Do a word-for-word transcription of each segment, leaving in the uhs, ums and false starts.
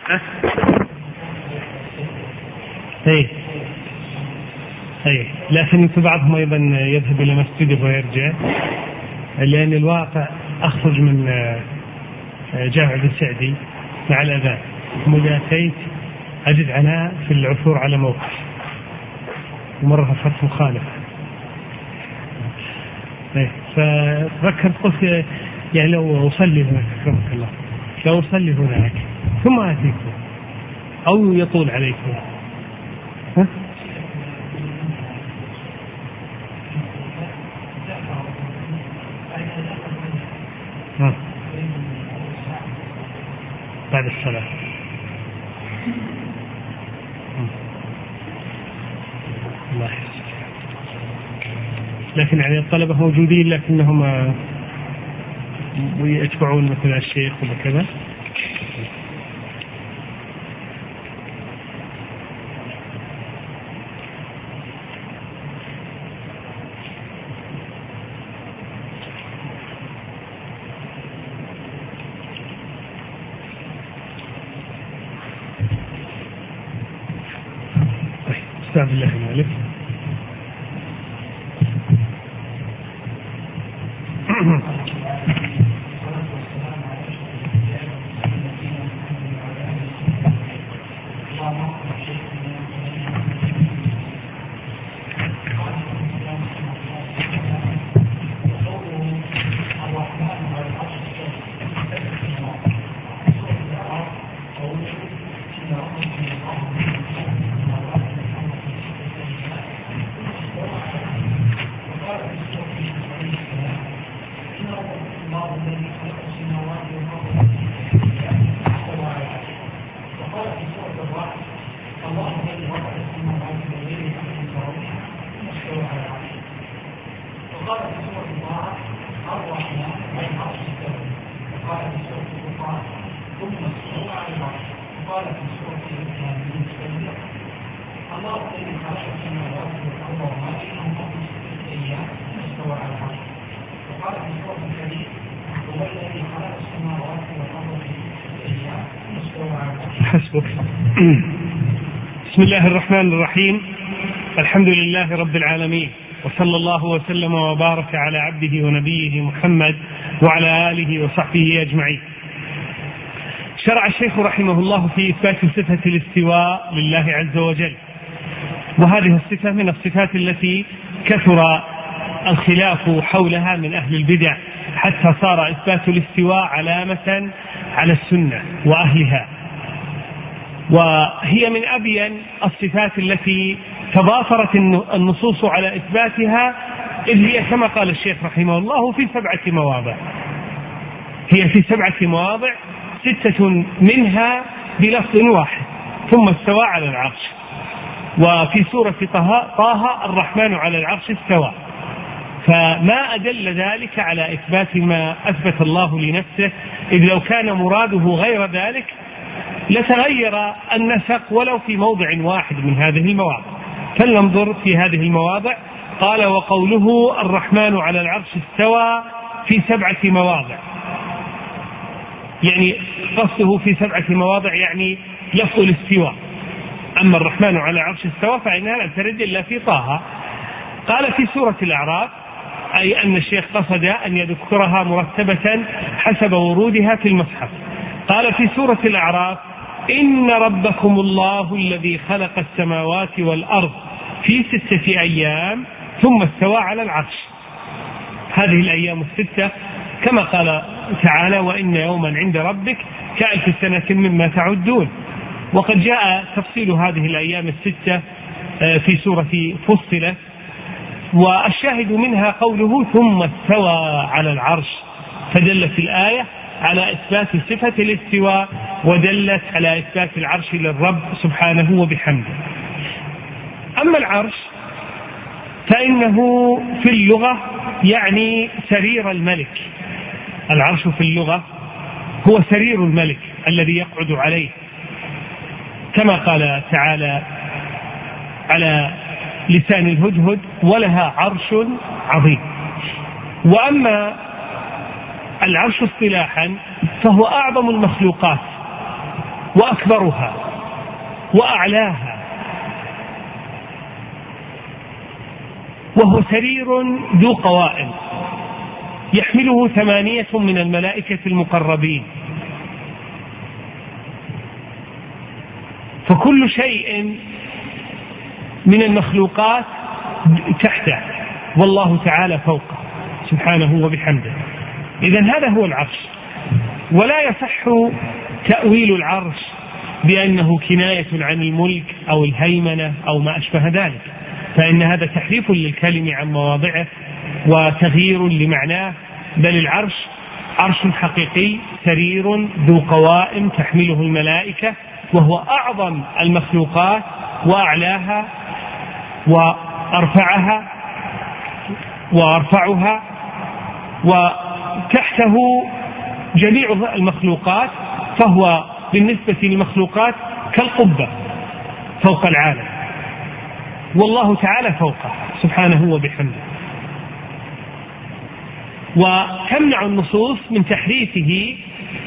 أه؟ ايه ايه لكن في بعضهم ايضا يذهب الى مسجده ويرجع، لان الواقع اخرج من جامع بن سعدي مع الاذان، مذا اتيت اجد عناء في العثور على موقف، ومره فتح مخالف. ايه ففكرت قلت يعني لو اصلي هناك اكرمك الله، لو اصلي هناك ثم اتيكم او يطول عليكم. ها؟ ها. بعد الصلاة. الله يحفظك. لكن يعني الطلبة موجودين لكنهم يتبعون مثل الشيخ وكذا. استعذ بالله من ذلك. حسبك. بسم الله الرحمن الرحيم. الحمد لله رب العالمين، وصلى الله وسلم وبارك على عبده ونبيه محمد وعلى آله وصحبه أجمعين. شرع الشيخ رحمه الله في إثبات صفة الاستواء لله عز وجل، وهذه الصفة من الصفات التي كثر الخلاف حولها من أهل البدع، حتى صار إثبات الاستواء علامة على السنة وأهلها، وهي من أبين الصفات التي تضافرت النصوص على إثباتها، إذ هي كما قال الشيخ رحمه الله في سبعة مواضع. هي في سبعة مواضع، ستة منها بلفظ واحد: ثم استوى على العرش. وفي سورة طه الرحمن على العرش استوى. فما أدل ذلك على إثبات ما أثبت الله لنفسه، إذ لو كان مراده غير ذلك لتغير النسق ولو في موضع واحد من هذه المواضع. فلننظر في هذه المواضع. قال: وقوله الرحمن على العرش استوى في سبعة مواضع، يعني قصده في سبعة مواضع يعني لفظ الاستواء. أما الرحمن على العرش استوى فإنها لم ترد إلا في طه. قال في سورة الأعراف، أي أن الشيخ قصد أن يذكرها مرتبة حسب ورودها في المصحف. قال في سورة الأعراف: إن ربكم الله الذي خلق السماوات والأرض في ستة أيام ثم استوى على العرش. هذه الأيام الستة كما قال تعالى: وإن يوما عند ربك كألف سنة مما تعدون. وقد جاء تفصيل هذه الأيام الستة في سورة فصلت، والشاهد منها قوله ثم استوى على العرش، فدلت الآية على إثبات صفة الاستواء، ودلت على إثبات العرش للرب سبحانه وبحمده. أما العرش فإنه في اللغة يعني سرير الملك. العرش في اللغة هو سرير الملك الذي يقعد عليه، كما قال تعالى على لسان الهدهد: ولها عرش عظيم. وأما العرش اصطلاحا فهو أعظم المخلوقات وأكبرها وأعلاها، وهو سرير ذو قوائم يحمله ثمانية من الملائكة المقربين، فكل شيء من المخلوقات تحته والله تعالى فوقه سبحانه وبحمده. إذن هذا هو العرش. ولا يصح تأويل العرش بأنه كناية عن الملك أو الهيمنة أو ما أشبه ذلك، فإن هذا تحريف للكلم عن مواضعه وتغيير لمعناه، بل العرش عرش حقيقي سرير ذو قوائم تحمله الملائكة، وهو أعظم المخلوقات وأعلاها وأرفعها وأرفعها، وتحته جميع المخلوقات، فهو بالنسبة للمخلوقات كالقبة فوق العالم، والله تعالى فوقه سبحانه وبحمده. وتمنع النصوص من تحريفه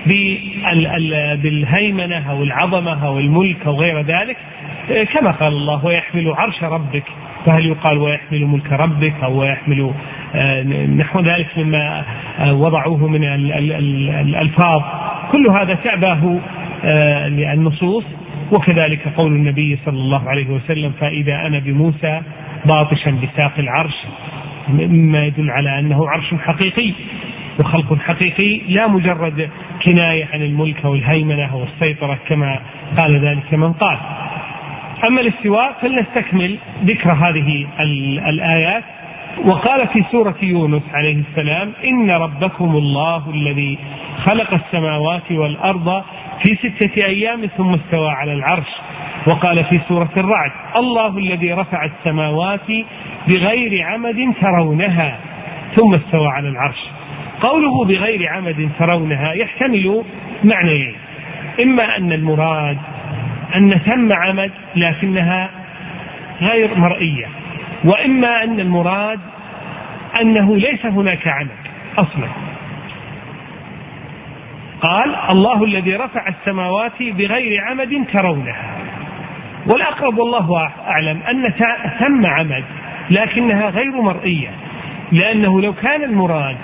بالهيمنة أو العظمة أو الملك أو غير ذلك، كما قال الله ويحمل عرش ربك، فهل يقال ويحمل ملك ربك أو ويحمل نحو ذلك مما وضعوه من الألفاظ؟ كل هذا تعباه النصوص. وكذلك قول النبي صلى الله عليه وسلم فإذا أنا بموسى باطشا بساق العرش، مما يدل على أنه عرش حقيقي وخلق حقيقي، لا مجرد كناية عن الملك والهيمنة والسيطرة كما قال ذلك من قال. أما الاستواء فلنستكمل ذكر هذه الآيات. وقال في سورة يونس عليه السلام إن ربكم الله الذي خلق السماوات والأرض في ستة أيام ثم استوى على العرش. وقال في سورة الرعد الله الذي رفع السماوات بغير عمد ترونها ثم استوى على العرش. قوله بغير عمد ترونها يحتمل معنيين: إما أن المراد أن ثم عمد لكنها غير مرئية، وإما أن المراد أنه ليس هناك عمد أصلا. قال الله الذي رفع السماوات بغير عمد ترونها، والأقرب والله أعلم أن ثم عمد لكنها غير مرئية، لأنه لو كان المراد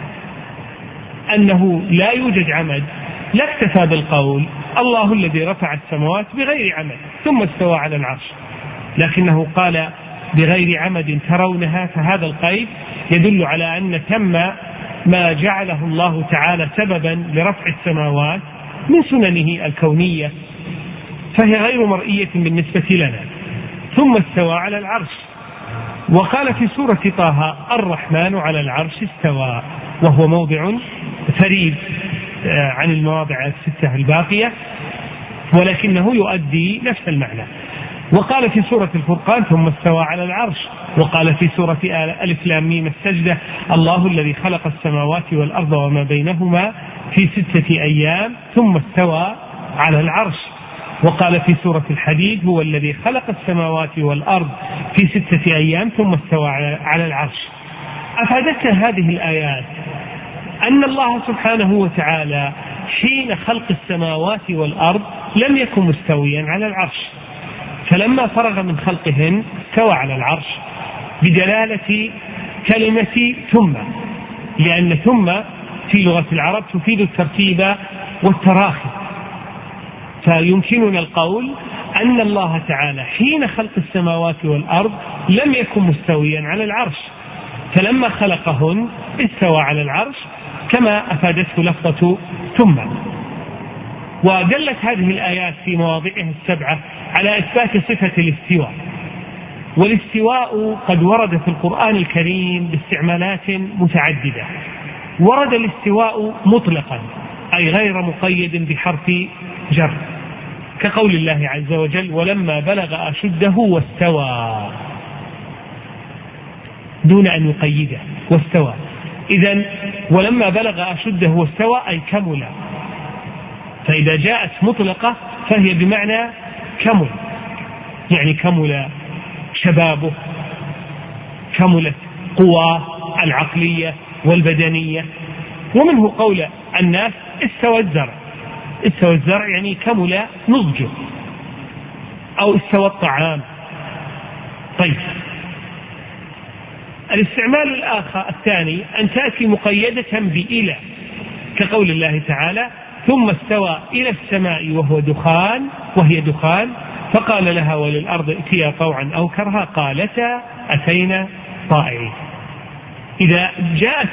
أنه لا يوجد عمد لاكتفى بالقول الله الذي رفع السماوات بغير عمد ثم استوى على العرش، لكنه قال بغير عمد ترونها، فهذا القيد يدل على أن ثم ما جعله الله تعالى سببا لرفع السماوات من سننه الكونية، فهي غير مرئية بالنسبة لنا. ثم استوى على العرش. وقال في سورة طه الرحمن على العرش استوى، وهو موضع فريد عن المواضع الستة الباقية، ولكنه يؤدي نفس المعنى. وقال في سورة الفرقان ثم استوى على العرش. وقال في سورة ألف لام ميم السجدة الله الذي خلق السماوات والأرض وما بينهما في ستة أيام ثم استوى على العرش. وقال في سورة الحديد هو الذي خلق السماوات والأرض في ستة أيام ثم استوى على العرش. أفادتنا هذه الآيات أن الله سبحانه وتعالى حين خلق السماوات والأرض لم يكن مستويا على العرش، فلما فرغ من خلقهن استوى على العرش، بدلالة كلمة ثم، لأن ثم في لغة العرب تفيد الترتيب والتراخي، فيمكننا القول أن الله تعالى حين خلق السماوات والأرض لم يكن مستويا على العرش، فلما خلقهن استوى على العرش كما أفادته لفظة ثم. ودلت هذه الآيات في مواضعها السبعة على إثبات صفة الاستواء. والاستواء قد ورد في القرآن الكريم باستعمالات متعددة. ورد الاستواء مطلقا أي غير مقيد بحرف جر، كقول الله عز وجل ولما بلغ أشده واستوى، دون أن يقيده واستوى. إذن ولما بلغ أشده واستوى أي كمل، فإذا جاءت مطلقة فهي بمعنى كمل، يعني كمل شبابه، كملت قواه العقلية والبدنية. ومنه قول الناس استوى الزرع، استوى الزرع يعني كمل نضجه، أو استوى الطعام. طيب، الاستعمال الآخر الثاني أن تأتي مقيدة بإلى، كقول الله تعالى: ثم استوى إلى السماء وهو دخان وهي دخان فقال لها وللأرض ائتيا طوعا أو كرها قالتا أتينا طائعين. إذا جاءت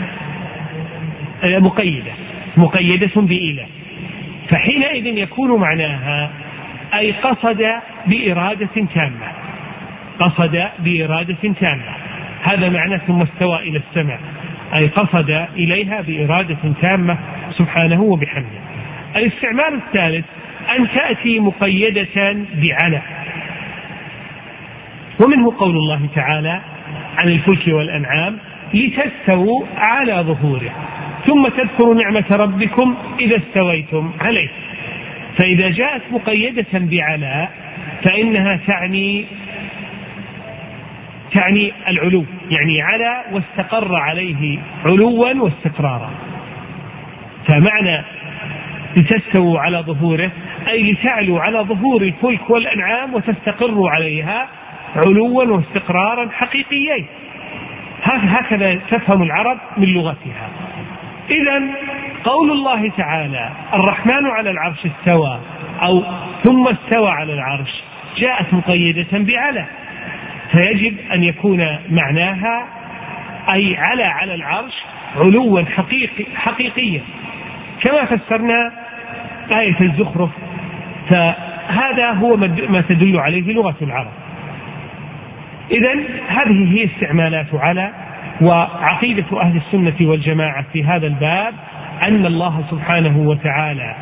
مقيدة مقيدة بإلى فحينئذ يكون معناها أي قصد بإرادة تامة، قصد بإرادة تامة، هذا معنى ثم استوى إلى السماء، أي قصد إليها بإرادة تامة سبحانه وبحمده. الاستعمال الثالث أن تأتي مقيدة بعلى، ومنه قول الله تعالى عن الفلك والأنعام: لتستووا على ظهوره ثم تذكروا نعمة ربكم إذا استويتم عليه. فإذا جاءت مقيدة بعلى فإنها تعني تعني العلو، يعني على واستقر عليه علوا واستقرارا. فمعنى لتستووا على ظهوره أي لتعلوا على ظهور الفلك والأنعام وتستقروا عليها علوا واستقرارا حقيقيين. هكذا تفهم العرب من لغتها. إذن قول الله تعالى: الرحمن على العرش استوى، أو ثم استوى على العرش، جاءت مقيدة بعلى، فيجب أن يكون معناها أي على على العرش علوا حقيقي حقيقيا، كما فسرنا آية الزخرف. فهذا هو ما تدل عليه لغة العرب. إذن هذه هي استعمالات على. وعقيدة أهل السنة والجماعة في هذا الباب أن الله سبحانه وتعالى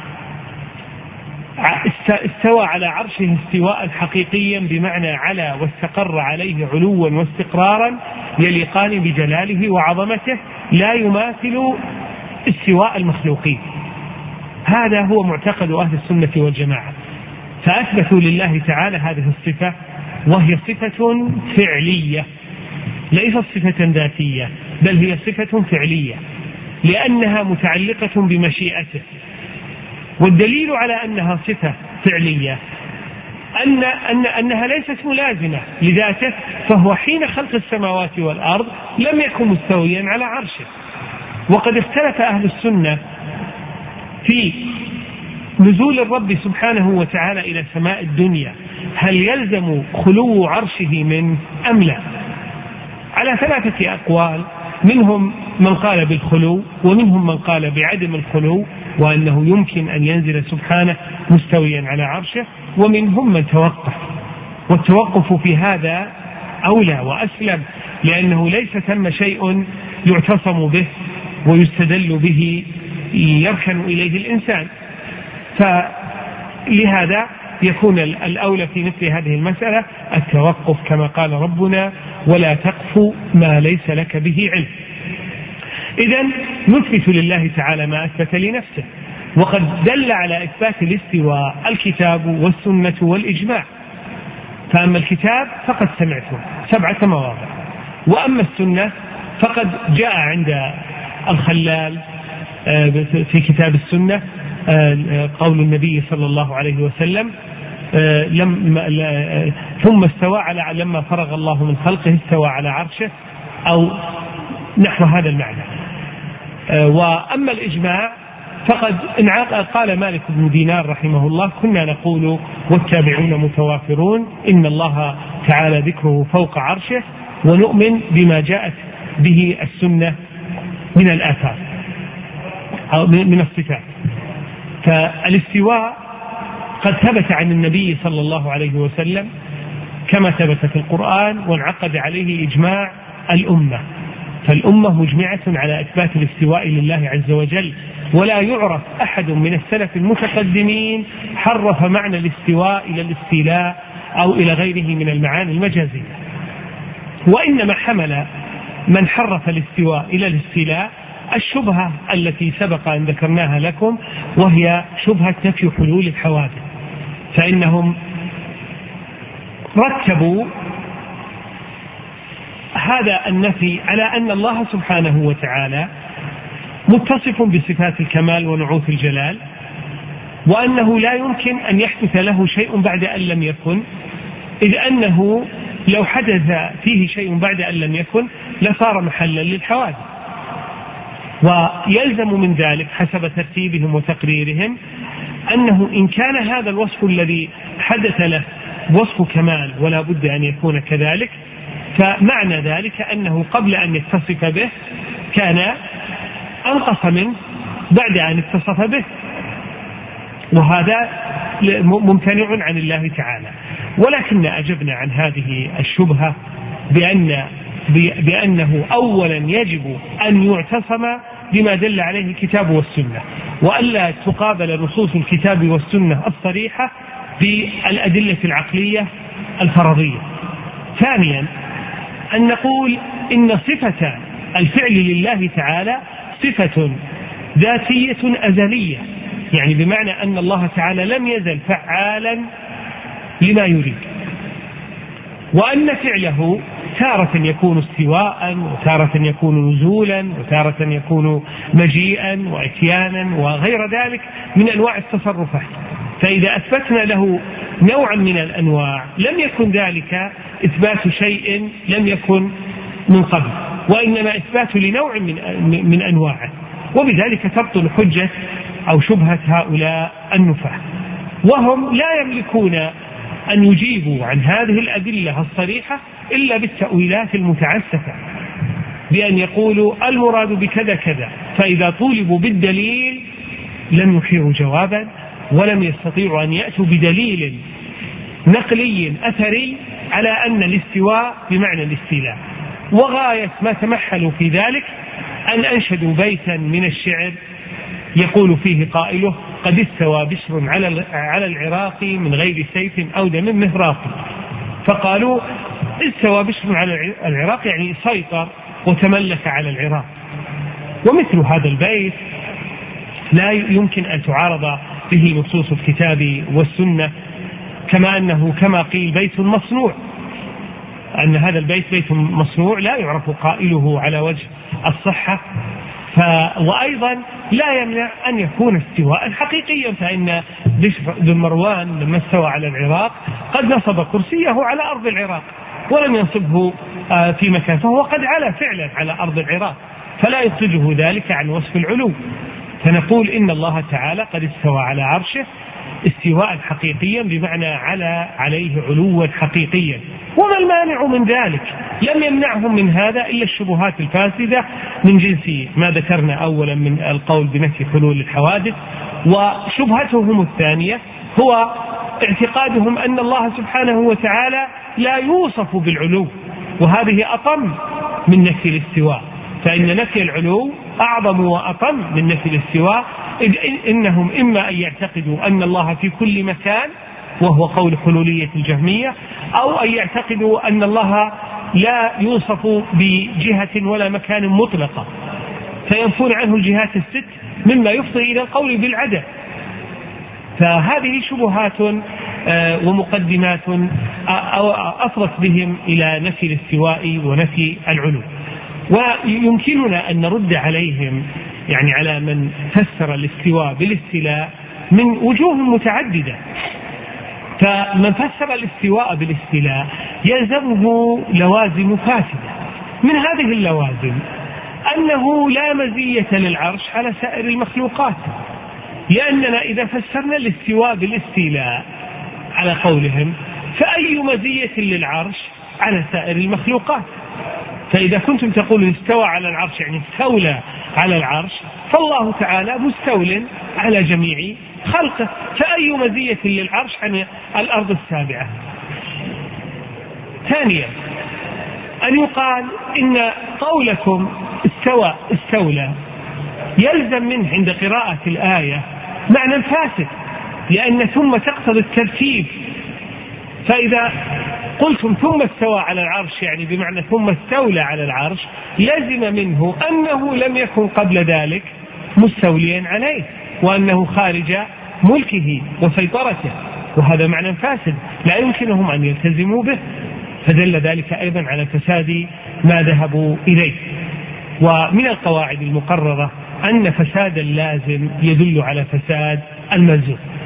استوى على عرشه استواء حقيقيا، بمعنى على واستقر عليه علوا واستقرارا يليقان بجلاله وعظمته، لا يماثل استواء المخلوقين. هذا هو معتقد أهل السنة والجماعة، فأثبتوا لله تعالى هذه الصفة، وهي صفة فعلية ليست صفة ذاتية، بل هي صفة فعلية لأنها متعلقة بمشيئته. والدليل على أنها صفة فعلية أن أن أنها ليست ملازمة لذاته، فهو حين خلق السماوات والأرض لم يكن مستويا على عرشه. وقد اختلف أهل السنة في نزول الرب سبحانه وتعالى إلى سماء الدنيا، هل يلزم خلو عرشه منه أم لا؟ على ثلاثة أقوال، منهم من قال بالخلو، ومنهم من قال بعدم الخلو وأنه يمكن أن ينزل سبحانه مستويا على عرشه، ومنهم من توقف. والتوقف في هذا أولى وأسلم، لأنه ليس ثم شيء يعتصم به ويستدل به يركن إليه الإنسان، فلهذا يكون الأولى في مثل هذه المسألة التوقف، كما قال ربنا: ولا تقف ما ليس لك به علم. إذن نثبت لله تعالى ما أثبت لنفسه، وقد دل على إثبات الاستواء الكتاب والسنة والإجماع. فأما الكتاب فقد سمعته سبعة مواضع، وأما السنة فقد جاء عند الخلال في كتاب السنة قول النبي صلى الله عليه وسلم: ثم استوى على لما فرغ الله من خلقه استوى على عرشه، أو نحو هذا المعنى. وأما الإجماع فقد انعقد. قال مالك بن دينار رحمه الله: كنا نقول والتابعون متوافرون إن الله تعالى ذكره فوق عرشه، ونؤمن بما جاءت به السنة من الآثار أو من الصفات. فالاستواء قد ثبت عن النبي صلى الله عليه وسلم كما ثبت في القرآن، وانعقد عليه إجماع الأمة. فالأمة مجمعة على إثبات الاستواء لله عز وجل، ولا يعرف أحد من السلف المتقدمين حرف معنى الاستواء إلى الاستيلاء أو إلى غيره من المعاني المجازية. وإنما حمل من حرف الاستواء إلى الاستيلاء الشبهة التي سبق أن ذكرناها لكم، وهي شبهة نفي حلول الحوادث. فإنهم رتبوا هذا النفي على أن الله سبحانه وتعالى متصف بصفات الكمال ونعوت الجلال، وأنه لا يمكن أن يحدث له شيء بعد أن لم يكن، إذ أنه لو حدث فيه شيء بعد أن لم يكن لصار محلا للحوادث. ويلزم من ذلك حسب ترتيبهم وتقريرهم أنه إن كان هذا الوصف الذي حدث له وصف كمال ولا بد أن يكون كذلك، فمعنى ذلك أنه قبل أن يتصف به كان أنقص منه بعد أن اتصف به، وهذا ممتنع عن الله تعالى. ولكن أجبنا عن هذه الشبهة بأن بأنه أولا يجب أن يعتصم بما دل عليه الكتاب والسنة، وألا تقابل نصوص الكتاب والسنة الصريحة بالأدلة العقلية الفرضية. ثانيا أن نقول إن صفة الفعل لله تعالى صفة ذاتية أزلية، يعني بمعنى أن الله تعالى لم يزل فعالا لما يريد، وأن فعله تارة يكون استواء وتارة يكون نزولا وتارة يكون مجيئا واتيانا وغير ذلك من أنواع التصرفات. فإذا أثبتنا له نوعا من الأنواع لم يكن ذلك إثبات شيء لم يكن من قبل، وإنما إثبات لنوع من, من أنواعه، وبذلك تبطل حجة أو شبهة هؤلاء النفاة. وهم لا يملكون أن يجيبوا عن هذه الأدلة الصريحة إلا بالتأويلات المتعسفة، بأن يقولوا المراد بكذا كذا، فإذا طولبوا بالدليل لم يحيروا جوابا ولم يستطيعوا أن يأتوا بدليل نقلي أثري على أن الاستواء بمعنى الاستيلاء. وغاية ما تمحلوا في ذلك أن أنشدوا بيتا من الشعر يقول فيه قائله: قد استوى بشر على العراق من غير سيف أو دم مهراق. فقالوا استوى بشر على العراق يعني سيطر وتملك على العراق. ومثل هذا البيت لا يمكن أن تعارض به نصوص الكتاب والسنة، كما أنه كما قيل بيت مصنوع، أن هذا البيت بيت مصنوع لا يعرف قائله على وجه الصحة. ف... وأيضا لا يمنع أن يكون استواء حقيقيا، فإن بن مروان لما استوى على العراق قد نصب كرسيه على أرض العراق ولم ينصبه في مكان، فهو قد علا فعلا على أرض العراق، فلا يخرجه ذلك عن وصف العلو. فنقول إن الله تعالى قد استوى على عرشه استواء حقيقيا بمعنى على عليه علوا حقيقيا. وما المانع من ذلك؟ لم يمنعهم من هذا إلا الشبهات الفاسدة من جنس ما ذكرنا أولا من القول بنفي حلول الحوادث. وشبهتهم الثانية هو اعتقادهم أن الله سبحانه وتعالى لا يوصف بالعلو، وهذه أطم من نفي الاستواء، فإن نفي العلو أعظم وأطم من نفي الاستواء، إذ إنهم إما أن يعتقدوا أن الله في كل مكان وهو قول حلولية الجهمية، أو أن يعتقدوا أن الله لا يوصف بجهة ولا مكان مطلقة فينفون عنه الجهات الست، مما يفضي إلى القول بالعدم. فهذه شبهات ومقدمات أفضت بهم إلى نفي الاستواء ونفي العلو. ويمكننا أن نرد عليهم يعني على من فسر الاستواء بالاستيلاء من وجوه متعددة. فمن فسر الاستواء بالاستيلاء يلزمه لوازم فاسدة، من هذه اللوازم أنه لا مزية للعرش على سائر المخلوقات، لأننا إذا فسرنا الاستواء بالاستيلاء على قولهم فأي مزية للعرش على سائر المخلوقات؟ فإذا كنتم تقولون استوى على العرش يعني استولى على العرش، فالله تعالى مستول على جميع خلقه، فأي مزية للعرش عن الأرض السابعة؟ ثانيا أن يقال إن قولكم استوى استولى يلزم منه عند قراءة الآية معنى فاسد، لأن ثم تقتضي الترتيب. فإذا قلتم ثم استوى على العرش يعني بمعنى ثم استولى على العرش، لازم منه أنه لم يكن قبل ذلك مستوليا عليه، وأنه خارج ملكه وسيطرته، وهذا معنى فاسد لا يمكنهم أن يلتزموا به. فدل ذلك أيضا على فساد ما ذهبوا إليه. ومن القواعد المقررة أن فساد اللازم يدل على فساد الملزوم.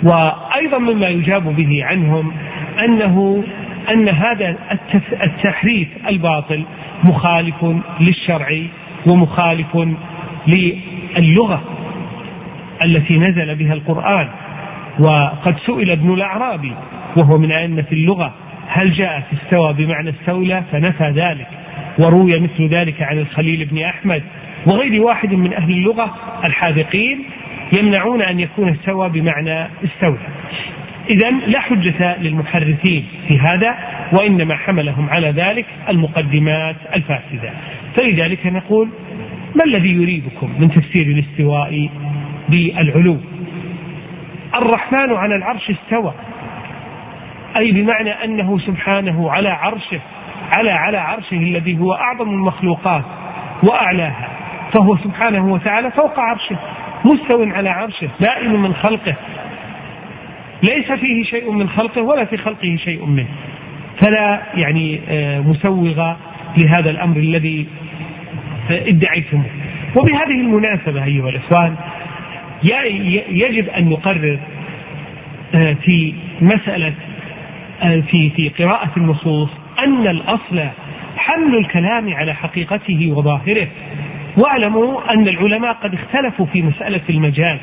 وأيضا مما يجاب به عنهم أنه أن هذا التحريف الباطل مخالف للشرع ومخالف للغة التي نزل بها القرآن. وقد سئل ابن الأعرابي وهو من أئمة اللغة هل جاءت استوى بمعنى استولى، فنفى ذلك، وروي مثل ذلك عن الخليل بن أحمد وغير واحد من أهل اللغة الحاذقين يمنعون أن يكون استوى بمعنى استولى. إذن لا حجة للمحرفين في هذا، وإنما حملهم على ذلك المقدمات الفاسدة. فلذلك نقول ما الذي يريبكم من تفسير الاستواء بالعلو؟ الرحمن على العرش استوى، أي بمعنى أنه سبحانه على عرشه، على على عرشه الذي هو أعظم المخلوقات وأعلاها، فهو سبحانه وتعالى فوق عرشه مستو على عرشه دائم من خلقه، ليس فيه شيء من خلقه ولا في خلقه شيء منه. فلا يعني مسوغ لهذا الأمر الذي ادعيتموه. وبهذه المناسبة أيها الإخوان يجب أن نقرر في مسألة في في قراءة النصوص أن الأصل حمل الكلام على حقيقته وظاهره. واعلموا أن العلماء قد اختلفوا في مسألة المجاز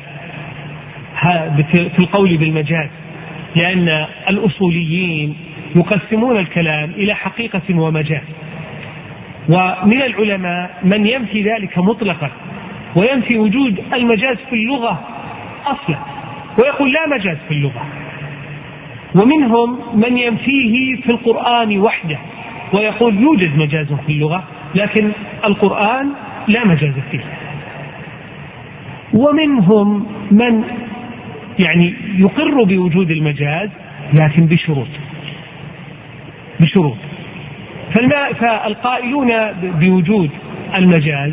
في القول بالمجاز، لأن الأصوليين يقسمون الكلام إلى حقيقة ومجاز، ومن العلماء من ينفي ذلك مطلقا وينفي وجود المجاز في اللغة أصلا ويقول لا مجاز في اللغة، ومنهم من ينفيه في القرآن وحده ويقول يوجد مجاز في اللغة لكن القرآن لا مجاز فيه، ومنهم من يعني يقر بوجود المجاز لكن بشروط بشروط فالقائلون بوجود المجاز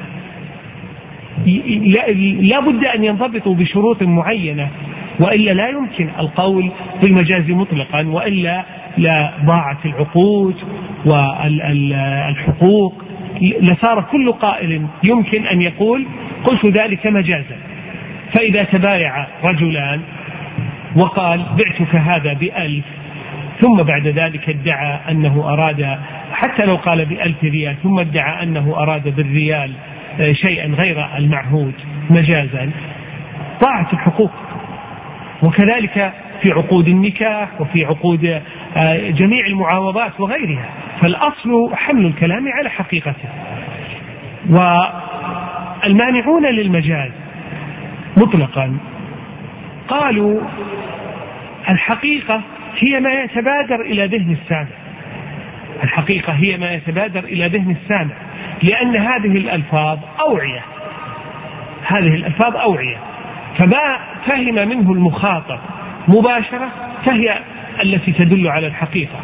لا بد أن ينضبطوا بشروط معينة، وإلا لا يمكن القول بالمجاز مطلقا، وإلا لا ضاعت العقود والحقوق، لصار كل قائل يمكن أن يقول قلت ذلك مجازا. فإذا تبايع رجلان وقال بعتك هذا بألف ثم بعد ذلك ادعى أنه أراد، حتى لو قال بألف ريال ثم ادعى أنه أراد بالريال شيئا غير المعهود مجازا، ضاعت الحقوق. وكذلك في عقود النكاح وفي عقود جميع المعاوضات وغيرها، فالأصل حمل الكلام على حقيقته. والمانعون للمجاز مطلقا قالوا الحقيقة هي ما يتبادر إلى ذهن السامع، الحقيقة هي ما يتبادر إلى ذهن السامع، لأن هذه الألفاظ أوعية، هذه الألفاظ أوعية، فما فهم منه المخاطب مباشرة فهي التي تدل على الحقيقة.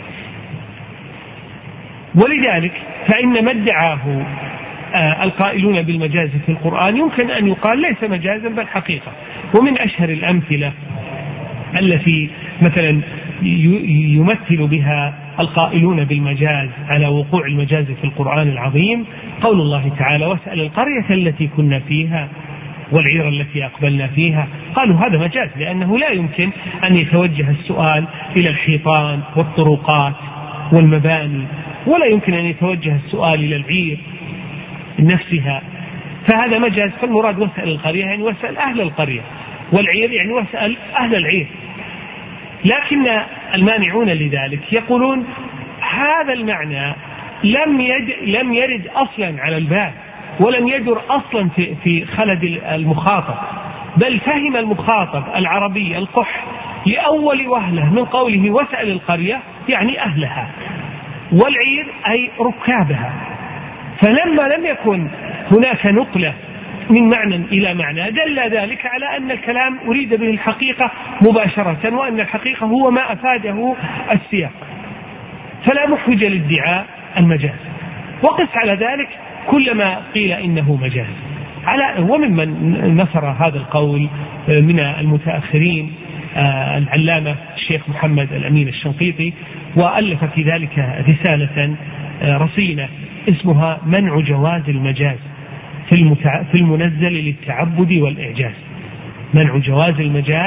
ولذلك فإن ما ادعاه القائلون بالمجاز في القرآن يمكن أن يقال ليس مجازا بل حقيقة. ومن أشهر الأمثلة التي مثلا يمثل بها القائلون بالمجاز على وقوع المجاز في القرآن العظيم قول الله تعالى واسأل القرية التي كنا فيها والعير التي أقبلنا فيها. قالوا هذا مجاز لأنه لا يمكن أن يتوجه السؤال إلى الحيطان والطرقات والمباني، ولا يمكن أن يتوجه السؤال إلى العير نفسها، فهذا مجاز. فالمراد واسأل القرية يعني واسأل أهل القرية، والعير يعني واسأل أهل العير. لكن المانعون لذلك يقولون هذا المعنى لم يد لم يرد أصلا على البال ولم يدر أصلا في في خلد المخاطب، بل فهم المخاطب العربي القح لأول وهلة من قوله واسأل القرية يعني أهلها، والعير أي ركابها. فلما لم يكن هناك نقلة من معنى إلى معنى دل ذلك على أن الكلام أريد به الحقيقة مباشرة، وأن الحقيقة هو ما أفاده السياق، فلا محوج لادعاء المجاز. وقس على ذلك كلما قيل إنه مجاز. على وممن نصر هذا القول من المتأخرين العلامة الشيخ محمد الأمين الشنقيطي، وألف في ذلك رسالة رصينة اسمها منع جواز المجاز في, المتع... في المنزل للتعبد والإعجاز. منع جواز المجاز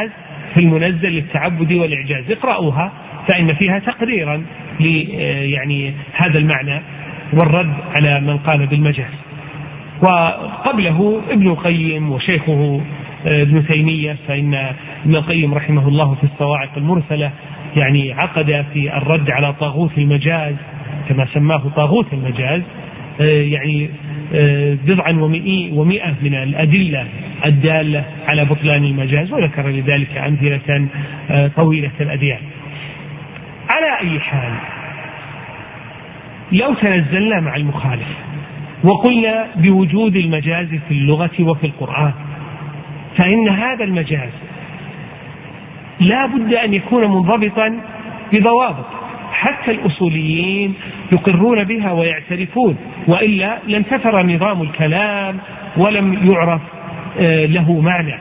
في المنزل للتعبد والإعجاز، اقرأوها فإن فيها تقريرا ل يعني هذا المعنى والرد على من قال بالمجاز. وقبله ابن القيم وشيخه ابن تيمية، فإن ابن القيم رحمه الله في الصواعق المرسلة يعني عقد في الرد على طاغوت المجاز كما سماه طاغوت المجاز يعني بضعا ومئة من الأدلة الدالة على بطلان المجاز، وذكر لذلك أمثلة طويلة الأديان. على أي حال، لو تنزلنا مع المخالف وقلنا بوجود المجاز في اللغة وفي القرآن، فإن هذا المجاز لا بد أن يكون منضبطا بضوابط حتى الأصوليين يقرون بها ويعترفون، وإلا لانتثر نظام الكلام ولم يعرف له معنى.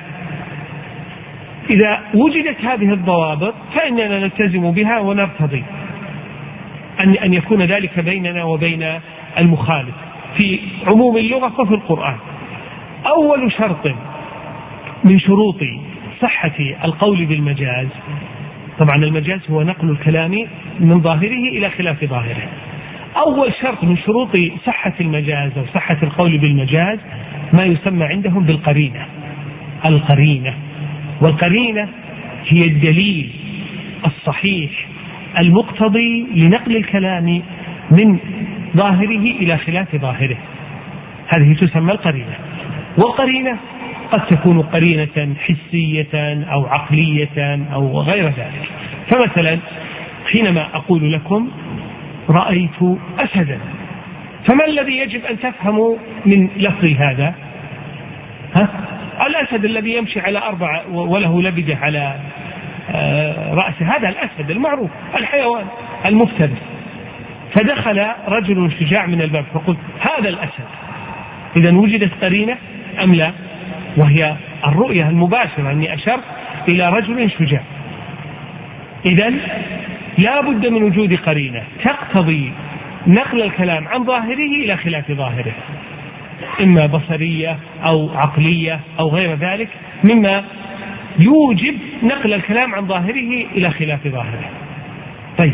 إذا وجدت هذه الضوابط فإننا نلتزم بها ونرتضي أن أن يكون ذلك بيننا وبين المخالف في عموم اللغة وفي القرآن. أول شرط من شروط صحة القول بالمجاز، طبعا المجاز هو نقل الكلام من ظاهره إلى خلاف ظاهره. أول شرط من شروط صحة المجاز أو صحة القول بالمجاز ما يسمى عندهم بالقرينة. القرينة، والقرينة هي الدليل الصحيح المقتضي لنقل الكلام من ظاهره إلى خلاف ظاهره، هذه تسمى القرينة. والقرينة قد تكون قرينة حسية أو عقلية أو غير ذلك. فمثلا حينما أقول لكم رأيت أسدا، فما الذي يجب أن تفهموا من لفظي هذا؟ ها؟ الأسد الذي يمشي على أربع وله لبدة على رأسه، هذا الأسد المعروف الحيوان المفترس. فدخل رجل شجاع من الباب فقلت هذا الأسد. إذا وجدت قرينة أم لا؟ وهي الرؤية المباشرة أني أشرت إلى رجل شجاع. إذا لا بد من وجود قرينة تقتضي نقل الكلام عن ظاهره إلى خلاف ظاهره، إما بصرية أو عقلية أو غير ذلك مما يوجب نقل الكلام عن ظاهره إلى خلاف ظاهره. طيب،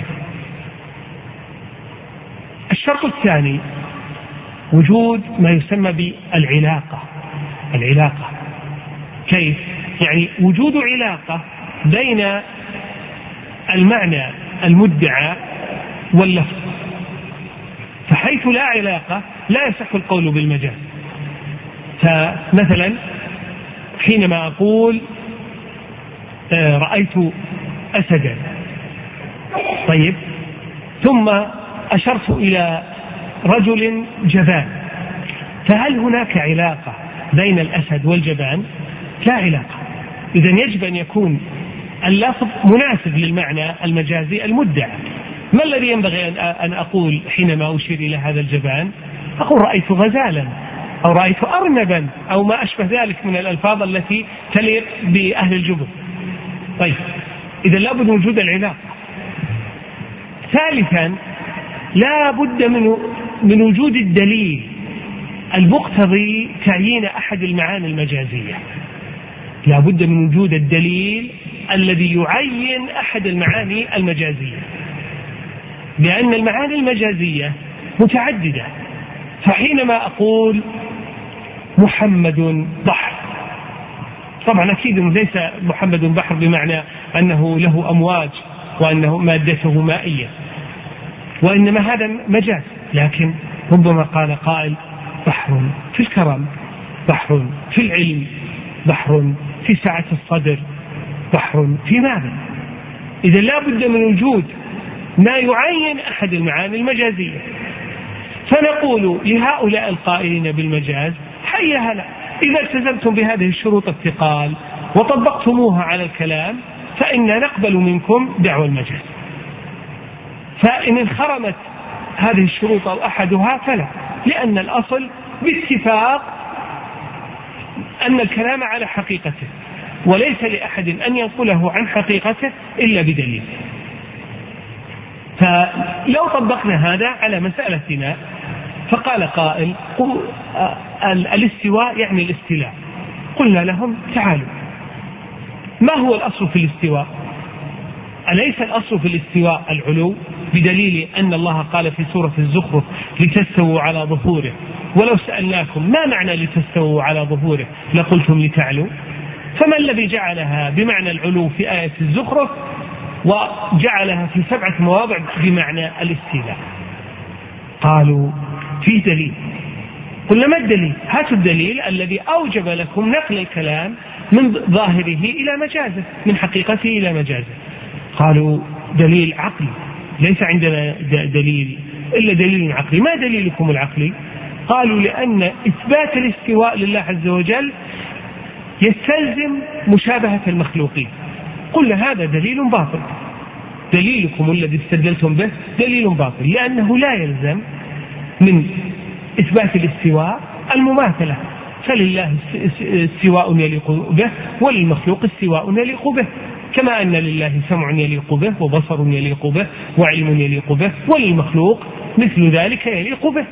الشرط الثاني وجود ما يسمى بالعلاقة. العلاقة كيف؟ يعني وجود علاقة بين المعنى المدعى واللفظ، فحيث لا علاقة لا يصح القول بالمجاز. فمثلا حينما أقول رأيت أسدا، طيب، ثم أشرت إلى رجل جبان، فهل هناك علاقة بين الأسد والجبان؟ لا علاقة. إذن يجب أن يكون اللفظ مناسب للمعنى المجازي المدعى. ما الذي ينبغي أن أقول حينما أشير إلى هذا الجبان؟ أقول رأيت غزالا أو رأيت أرنبا أو ما أشبه ذلك من الألفاظ التي تليق بأهل الجبن. طيب، إذا لا بد من وجود العلاقة. ثالثا لا بد من من وجود الدليل المقتضي تعيين أحد المعاني المجازية. لا بد من وجود الدليل الذي يعين أحد المعاني المجازية، لأن المعاني المجازية متعددة. فحينما أقول محمد بحر، طبعا أكيد ليس محمد بحر بمعنى أنه له أمواج وأنه مادته مائية، وإنما هذا مجاز. لكن ربما قال قائل بحر في الكرم، بحر في العلم، بحر في سعة الصدر، بحر في ماذا؟ إذا لا بد من وجود ما يعين أحد المعاني المجازية. فنقول لهؤلاء القائلين بالمجاز حي هلا، إذا التزمتم بهذه الشروط الثقال وطبقتموها على الكلام فإننا نقبل منكم دعوى المجاز. فإن انخرمت هذه الشروط أو أحدها فلا، لأن الأصل باتفاق أن الكلام على حقيقته، وليس لأحد أن ينقله عن حقيقته إلا بدليل. فلو طبقنا هذا على مسألتنا فقال قائل الاستواء يعني الاستيلاء، قلنا لهم تعالوا ما هو الأصل في الاستواء؟ أليس الأصل في الاستواء العلو؟ بدليل أن الله قال في سورة الزخرف لتستووا على ظهوره. ولو سألناكم ما معنى لتستووا على ظهوره لقلتم لتعلوا. فما الذي جعلها بمعنى العلو في آية الزخرف وجعلها في سبعة مواضع بمعنى الاستيلاء؟ قالوا فيه دليل. قلنا ما الدليل؟ هاتوا الدليل الذي أوجب لكم نقل الكلام من ظاهره إلى مجازه، من حقيقته إلى مجازه. قالوا دليل عقلي، ليس عندنا دليل إلا دليل عقلي. ما دليلكم العقلي؟ قالوا لأن إثبات الاستواء لله عز وجل يستلزم مشابهة المخلوقين. قلنا هذا دليل باطل، دليلكم الذي استدلتم به دليل باطل، لأنه لا يلزم من إثبات الاستواء المماثلة، فلله استواء يليق به وللمخلوق استواء يليق به، كما أن لله سمع يليق به وبصر يليق به وعلم يليق به، وللمخلوق مثل ذلك يليق به.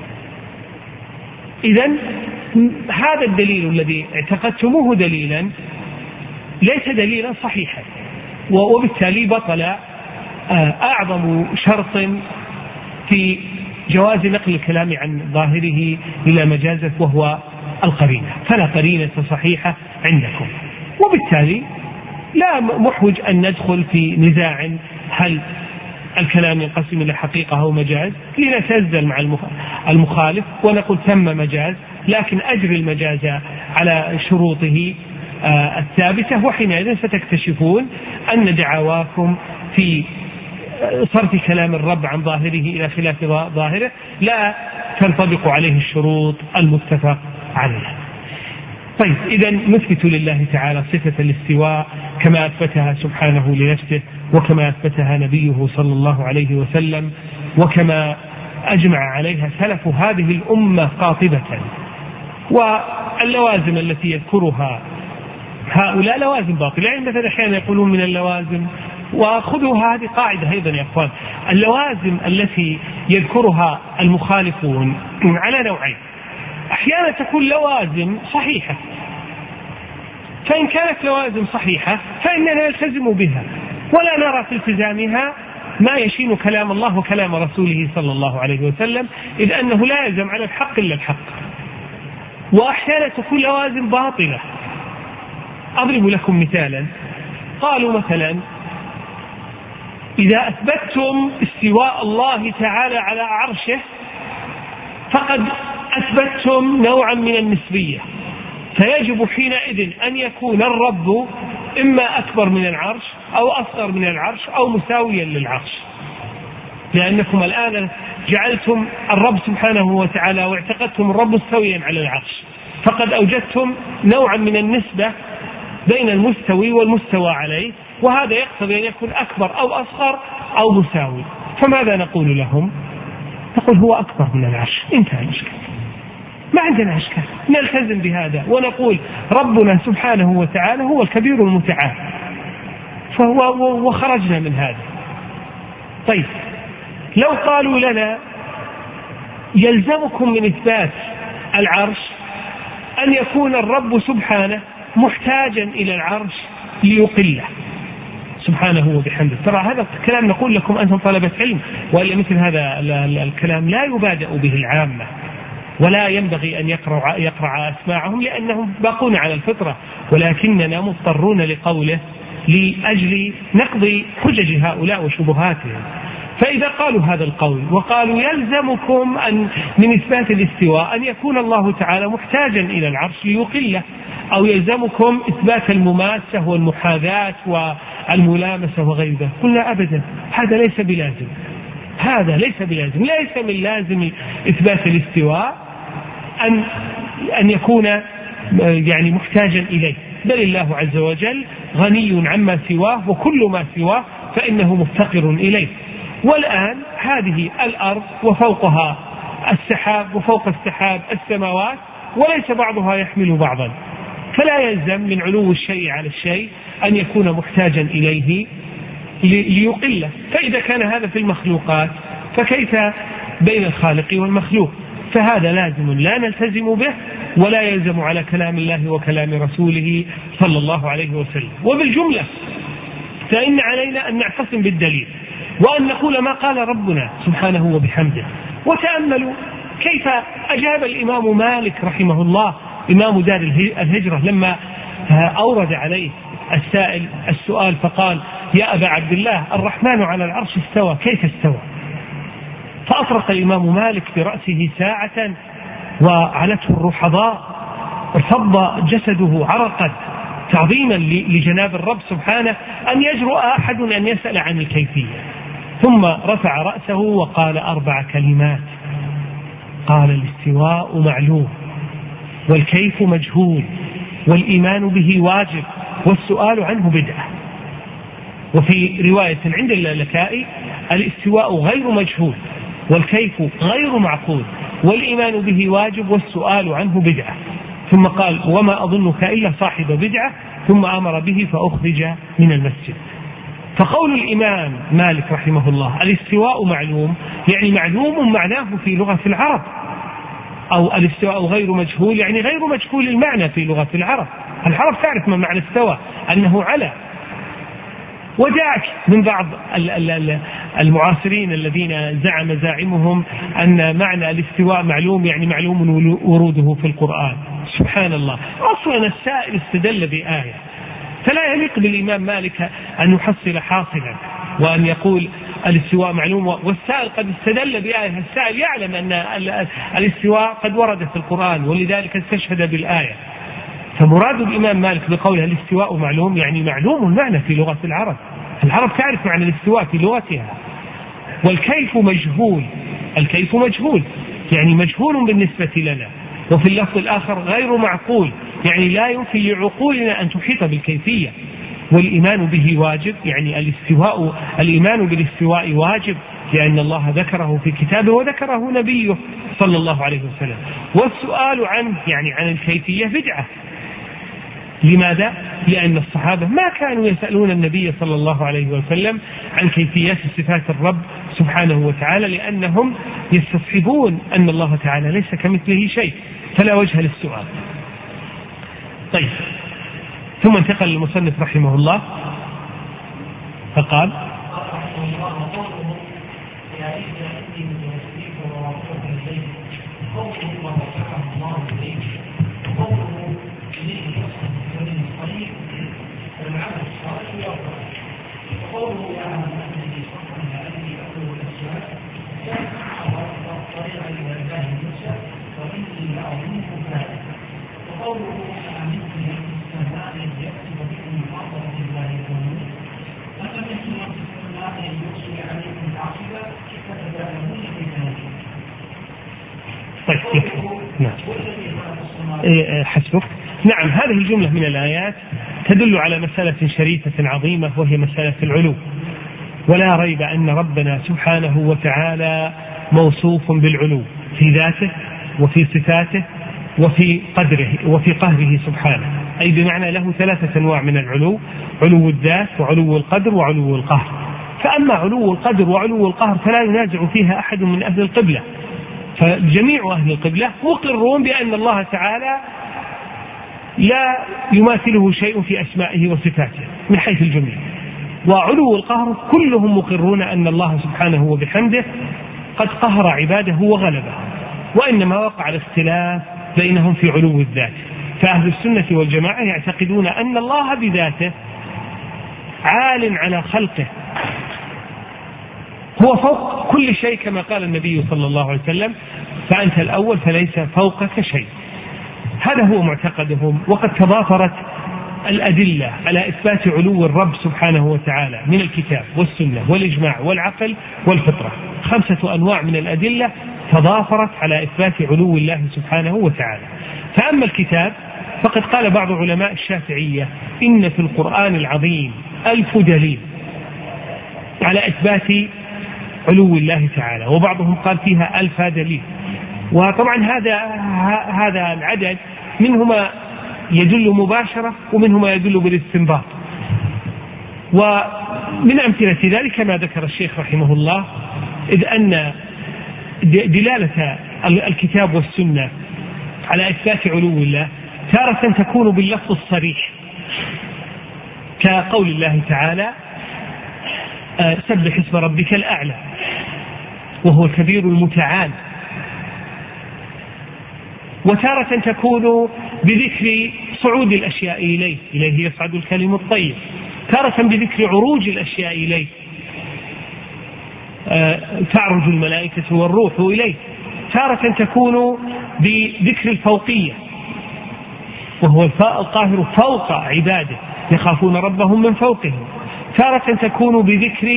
إذن هذا الدليل الذي اعتقدتموه دليلا ليس دليلا صحيحا، وبالتالي بطل أعظم شرط في جواز نقل الكلام عن ظاهره إلى مجازه، وهو القرينة. فلا قرينة صحيحة عندكم، وبالتالي لا محوج أن ندخل في نزاع هل الكلام ينقسم إلى حقيقة أو مجاز، لنتنزل مع المخالف ونقول ثم مجاز، لكن أجري المجاز على شروطه الثابتة، وحينئذ ستكتشفون أن دعواكم في صرف كلام الرب عن ظاهره إلى خلاف ظاهره لا تنطبق عليه الشروط المتفق عليها. طيب، إذا نثبت لله تعالى صفة الاستواء كما أثبتها سبحانه لنفسه، وكما أثبتها نبيه صلى الله عليه وسلم، وكما أجمع عليها سلف هذه الأمة قاطبة. واللوازم التي يذكرها هؤلاء لوازم باطلة، يعني مثلا أحيانا يقولون من اللوازم، وخذوا هذه قاعدة أيضا يا أخوان، اللوازم التي يذكرها المخالفون على نوعين. أحيانا تكون لوازم صحيحة، فإن كانت لوازم صحيحة فإننا نلتزم بها ولا نرى في التزامها ما يشين كلام الله وكلام رسوله صلى الله عليه وسلم، إذ أنه لا يلزم على الحق إلا الحق. وأحيانا تكون لوازم باطلة. أضرب لكم مثالا. قالوا مثلا إذا أثبتتم استواء الله تعالى على عرشه فقد أثبتتم نوعا من النسبية، فيجب حينئذ أن يكون الرب إما أكبر من العرش أو أصغر من العرش أو مساويا للعرش، لأنكم الآن جعلتم الرب سبحانه وتعالى واعتقدتم الرب مستويا على العرش، فقد أوجدتم نوعا من النسبة بين المستوي والمستوى عليه، وهذا يقتضي أن يكون أكبر أو أصغر أو مساوي. فماذا نقول لهم؟ نقول هو أكبر من العرش، انتهى المشكلة، ما عندنا أشكال، نلتزم بهذا ونقول ربنا سبحانه وتعالى هو الكبير المتعال، فهو وخرجنا من هذا. طيب، لو قالوا لنا يلزمكم من إثبات العرش أن يكون الرب سبحانه محتاجا إلى العرش ليقله سبحانه وبحمده، ترى هذا الكلام نقول لكم أنتم طلبة علم، وإلا مثل هذا الكلام لا يبادأ به العامة، ولا ينبغي أن يقرع, يقرع أسماعهم لأنهم باقون على الفطرة، ولكننا مضطرون لقوله لأجل نقضي حجج هؤلاء وشبهاتهم. فإذا قالوا هذا القول وقالوا يلزمكم أن من إثبات الاستواء أن يكون الله تعالى محتاجا إلى العرش ليقله، أو يلزمكم إثبات المماسة والمحاذاة والملامسة وغير ذلك، قلنا أبدا، هذا ليس بلازم، هذا ليس بلازم، ليس من لازم إثبات الاستواء أن أن يكون يعني محتاجا إليه، بل الله عز وجل غني عما سواه، وكل ما سواه فإنه مفتقر إليه. والآن هذه الأرض وفوقها السحاب وفوق السحاب السماوات، وليس بعضها يحمل بعضا، فلا يلزم من علو الشيء على الشيء أن يكون محتاجا إليه ليقله. فإذا كان هذا في المخلوقات فكيف بين الخالق والمخلوق؟ فهذا لازم لا نلتزم به ولا يلزم على كلام الله وكلام رسوله صلى الله عليه وسلم. وبالجملة فإن علينا أن نعتصم بالدليل وأن نقول ما قال ربنا سبحانه وبحمده. وتأملوا كيف أجاب الإمام مالك رحمه الله إمام دار الهجرة لما أورد عليه السائل السؤال فقال: يا أبا عبد الله، الرحمن على العرش استوى، كيف استوى؟ فأطرق الإمام مالك برأسه ساعة وعلته الرحضاء، ارتض جسده عرقا تعظيما لجناب الرب سبحانه أن يجرؤ أحد أن يسأل عن الكيفية. ثم رفع رأسه وقال أربع كلمات، قال: الاستواء معلوم، والكيف مجهول، والإيمان به واجب، والسؤال عنه بدعة. وفي رواية عند اللالكائي: الاستواء غير مجهول، والكيف غير معقول، والإيمان به واجب، والسؤال عنه بدعة. ثم قال: وما أظنك إلا صاحب بدعة، ثم أمر به فأخرج من المسجد. فقول الإمام مالك رحمه الله الاستواء معلوم، يعني معلوم معناه في لغة العرب، أو الاستواء غير مجهول يعني غير مجهول المعنى في لغة العرب. العرب تعرف ما معنى استوى، أنه على. وجاءك من بعض المعاصرين الذين زعم زاعمهم أن معنى الاستواء معلوم يعني معلوم وروده في القرآن. سبحان الله، أصلا السائل استدل بآية، فلا يليق بالإمام مالك أن يحصل حاصلا وأن يقول الاستواء معلوم والسائل قد استدل بآية. السائل يعلم أن الاستواء قد ورد في القرآن ولذلك استشهد بالآية. فمراد الإمام مالك بقوله الاستواء معلوم يعني معلوم المعنى في لغة العرب. العرب تعرف معنى الاستواء في لغتها. والكيف مجهول، الكيف مجهول يعني مجهول بالنسبة لنا. وفي اللفظ الآخر غير معقول يعني لا يمكن لعقولنا أن تحيط بالكيفية. والإيمان به واجب يعني الاستواء، الإيمان بالاستواء واجب لأن الله ذكره في كتابه وذكره نبيه صلى الله عليه وسلم. والسؤال عنه يعني عن الكيفية بدعة. لماذا؟ لأن الصحابة ما كانوا يسألون النبي صلى الله عليه وسلم عن كيفيات صفات الرب سبحانه وتعالى، لأنهم يستصحبون أن الله تعالى ليس كمثله شيء، فلا وجه للسؤال. طيب، ثم انتقل المصنف رحمه الله فقال: طيب نعم حسبك. نعم، هذه الجملة من الآيات تدل على مسألة شريفة عظيمة وهي مسألة العلو. ولا ريب أن ربنا سبحانه وتعالى موصوف بالعلو في ذاته وفي صفاته وفي قدره وفي قهره سبحانه، أي بمعنى له ثلاثة أنواع من العلو: علو الذات وعلو القدر وعلو القهر. فأما علو القدر وعلو القهر فلا ينازع فيها أحد من أهل القبلة، فجميع أهل القبلة مقرون بأن الله تعالى لا يماثله شيء في أسمائه وصفاته من حيث الجميع. وعلو القهر كلهم مقرون أن الله سبحانه وبحمده قد قهر عباده وغلبه، وإنما وقع الاختلاف بينهم في علو الذات. فأهل السنة والجماعة يعتقدون أن الله بذاته عال على خلقه، هو فوق كل شيء كما قال النبي صلى الله عليه وسلم: فأنت الأول فليس فوقك شيء. هذا هو معتقدهم. وقد تضافرت الأدلة على إثبات علو الرب سبحانه وتعالى من الكتاب والسنة والإجماع والعقل والفطرة. خمسة أنواع من الأدلة تضافرت على إثبات علو الله سبحانه وتعالى. فأما الكتاب فقد قال بعض علماء الشافعية: إن في القرآن العظيم ألف دليل على إثبات علو الله تعالى، وبعضهم قال فيها ألف دليل. وطبعا هذا هذا العدد منهما يدل مباشرة ومنهما يدل بالاستنباط. ومن أمثلة ذلك ما ذكر الشيخ رحمه الله، إذ أن دلالة الكتاب والسنة على إثبات علو الله تارة تكون باللفظ الصريح كقول الله تعالى سبح اسم ربك الأعلى وهو الكبير المتعال، وتارة تكون بذكر صعود الأشياء إليه، إليه يصعد الكلم الطيب، تارة بذكر عروج الأشياء إليه، تعرج الملائكة والروح إليه، تارة تكون بذكر الفوقية وهو القاهر فوق عباده يخافون ربهم من فوقهم، تارة تكون بذكر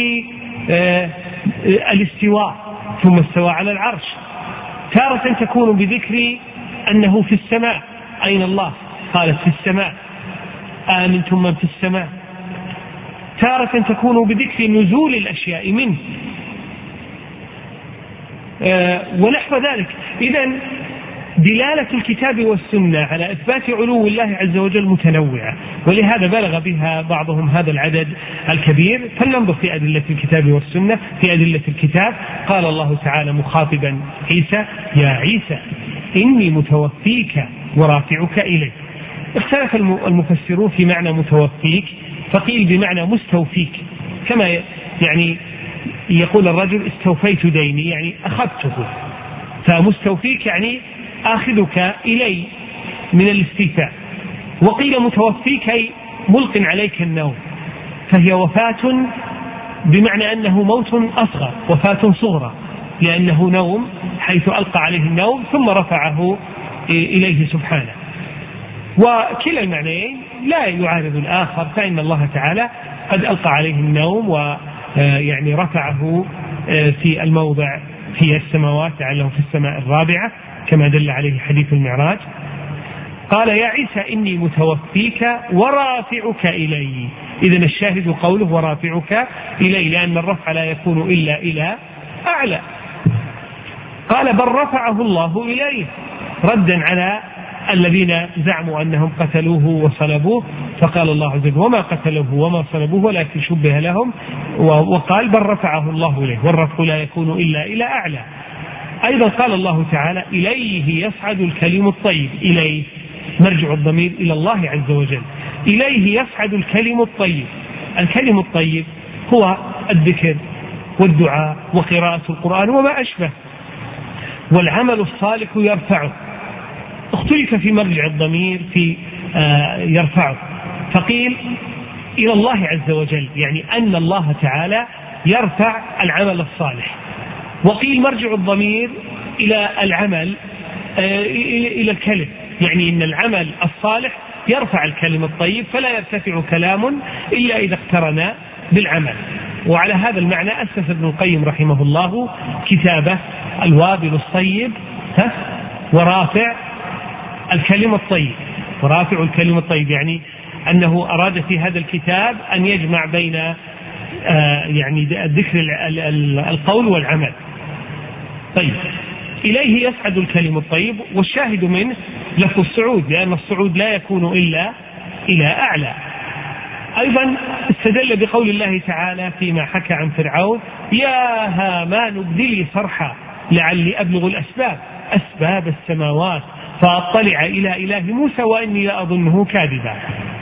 الاستواء ثم استوى على العرش، تارة تكون بذكر أنه في السماء، أين الله؟ قالت في السماء، آمنتم من في السماء، تارة تكون بذكر نزول الأشياء منه ونحو ذلك. إذن دلالة الكتاب والسنة على إثبات علو الله عز وجل متنوعة، ولهذا بلغ بها بعضهم هذا العدد الكبير. فلننظر في أدلة الكتاب والسنة. في أدلة الكتاب قال الله تعالى مخاطبا عيسى: يا عيسى إني متوفيك ورافعك إلي. اختلف المفسرون في معنى متوفيك، فقيل بمعنى مستوفيك، كما يعني يقول الرجل استوفيت ديني يعني أخذته، فمستوفيك يعني آخذك إلي من الاستيفاء. وقيل متوفيك أي ملق عليك النوم، فهي وفاة بمعنى أنه موت أصغر، وفاة صغرى، لأنه نوم حيث ألقى عليه النوم ثم رفعه إليه سبحانه. وكلا المعنيين لا يعارض الآخر، فإن الله تعالى قد ألقى عليه النوم ويعني رفعه في الموضع في السماوات، لعله في السماء الرابعة كما دل عليه حديث المعراج. قال: يا عيسى إني متوفيك ورافعك إلي. إذن الشاهد قوله ورافعك إلي، لأن الرفع لا يكون إلا إلى أعلى. قال: بل رفعه الله إليه، ردا على الذين زعموا أنهم قتلوه وصلبوه، فقال الله عز وجل: وما قتلوه وما صلبوه ولكن شبه لهم، وقال: بل رفعه الله إليه، والرفع لا يكون إلا إلى أعلى. أيضا قال الله تعالى: إليه يصعد الكلم الطيب. إليه مرجع الضمير إلى الله عز وجل. إليه يصعد الكلم الطيب. الكلم الطيب هو الذكر والدعاء وقراءة القرآن وما أشبه، والعمل الصالح يرفعه. اختلف في مرجع الضمير في آه يرفعه، فقيل إلى الله عز وجل، يعني أن الله تعالى يرفع العمل الصالح. وقيل مرجع الضمير إلى العمل آه إلى الكلم، يعني إن العمل الصالح يرفع الكلم الطيب، فلا يرتفع كلام إلا إذا اقترن بالعمل. وعلى هذا المعنى أسس ابن القيم رحمه الله كتابه الوابل الصيب ورافع الكلم الطيب. ورافع الكلم الطيب يعني أنه أراد في هذا الكتاب أن يجمع بين آه يعني ذكر القول والعمل. طيب، إليه يصعد الكلم الطيب، والشاهد منه لفظ الصعود، لأن الصعود لا يكون إلا إلى أعلى. أيضا استدل بقول الله تعالى فيما حكى عن فرعون: يا هامان ابن لي صرحا لعلي أبلغ الأسباب أسباب السماوات فأطلع إلى إله موسى وإني لأظنه كاذبا.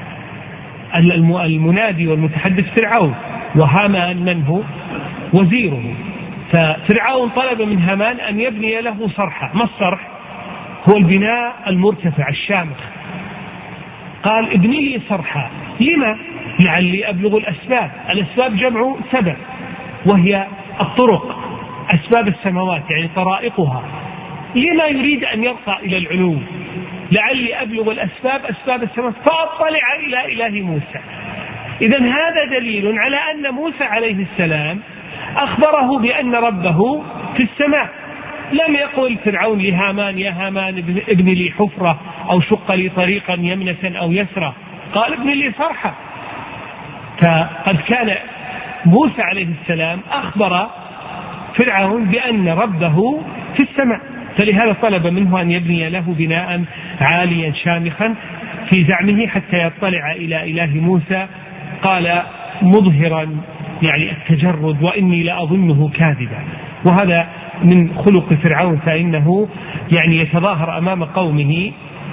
المنادي والمتحدث فرعون، وهامان من هو؟ وزيره. ففرعون طلب من هامان أن يبني له صرحا. ما الصرح؟ هو البناء المرتفع الشامخ. قال: ابني لي صرحا. لما؟ لعلي أبلغ الأسباب. الأسباب جمع سبب، وهي الطرق، أسباب السماوات يعني طرائقها. لما يريد أن يرقى إلى العلو؟ لعلي أبلغ الأسباب أسباب السماوات فأطلع إلى إله موسى. إذن هذا دليل على أن موسى عليه السلام أخبره بأن ربه في السماء. لم يقل فرعون لهامان: يا هامان ابن لي حفرة أو شق لي طريقا يمنة أو يسرى، قال: ابن لي صرحا. فقد كان موسى عليه السلام أخبر فرعون بأن ربه في السماء، فلهذا طلب منه أن يبني له بناء عاليا شامخا في زعمه حتى يطلع إلى إله موسى. قال مظهرا يعني التجرد: وإني لأظنه كاذبا. وهذا من خلق فرعون، فإنه يعني يتظاهر أمام قومه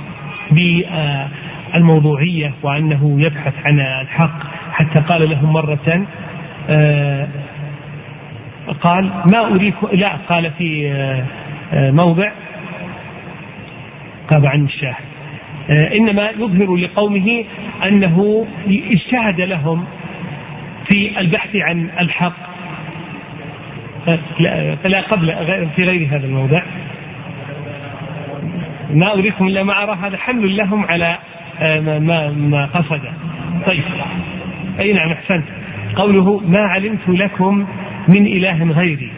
بالموضوعية وأنه يبحث عن الحق، حتى قال لهم مرة قال ما أريكم، لا قال في موضع غاب عن الشاهد، إنما يظهر لقومه أنه اجتهد لهم في البحث عن الحق. لا قبل في غير هذا الموضع ما أريكم إلا ما أرى، هذا حمل لهم على ما, ما قصد. طيب أي نعم أحسنت، قوله ما علمت لكم من إله غيري،